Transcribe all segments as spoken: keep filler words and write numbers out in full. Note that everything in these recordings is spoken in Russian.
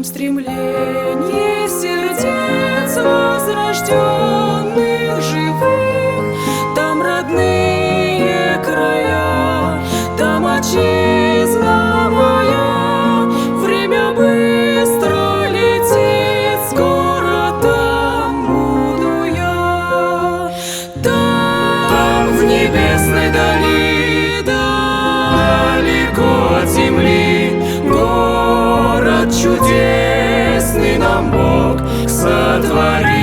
нашем стремлении сердец возрожденных живых. Там родные края, там отчизна моя. Время быстро летит, скоро там буду я. Там в небесной дали, далеко от земли, город чудесный нам Бог сотворил.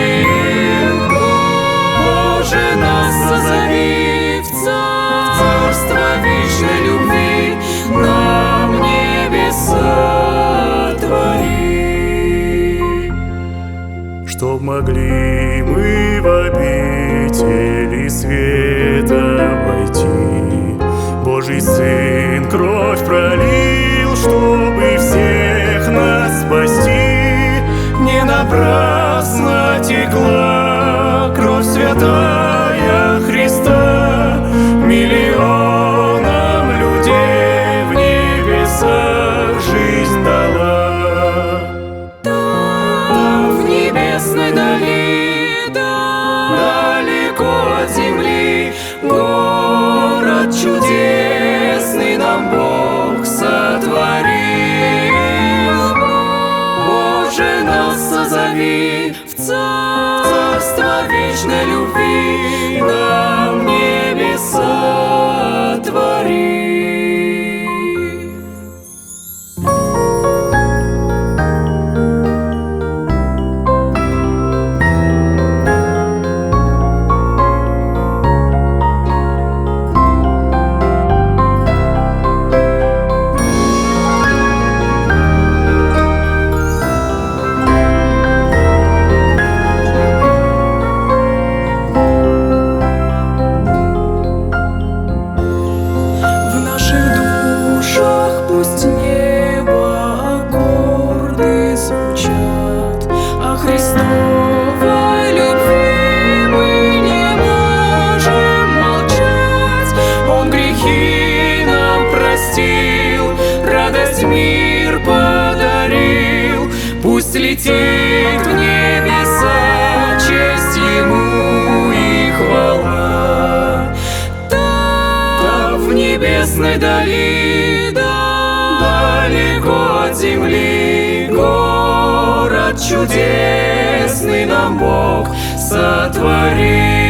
Боже, нас созови в царство вечной любви, нам небеса твори. Чтоб могли мы в обители света войти, Божий Сын кровь пролил, чтобы всех нас спасти. Не напрасно текла кровь святая Христа, миллионам людей в небесах жизнь дала. Там в небесной дали, далеко от земли, город чудесный нам Бог сотворил. Боже, нас созови в царство вечной любви, нам небеса твори. Пусть небо аккорды звучат о Христовой любви, мы не можем молчать. Он грехи нам простил, радость мир подарил. Пусть летит в небеса честь Ему и хвала. Там в небесной дали, далеко от земли, город чудесный нам Бог сотворил.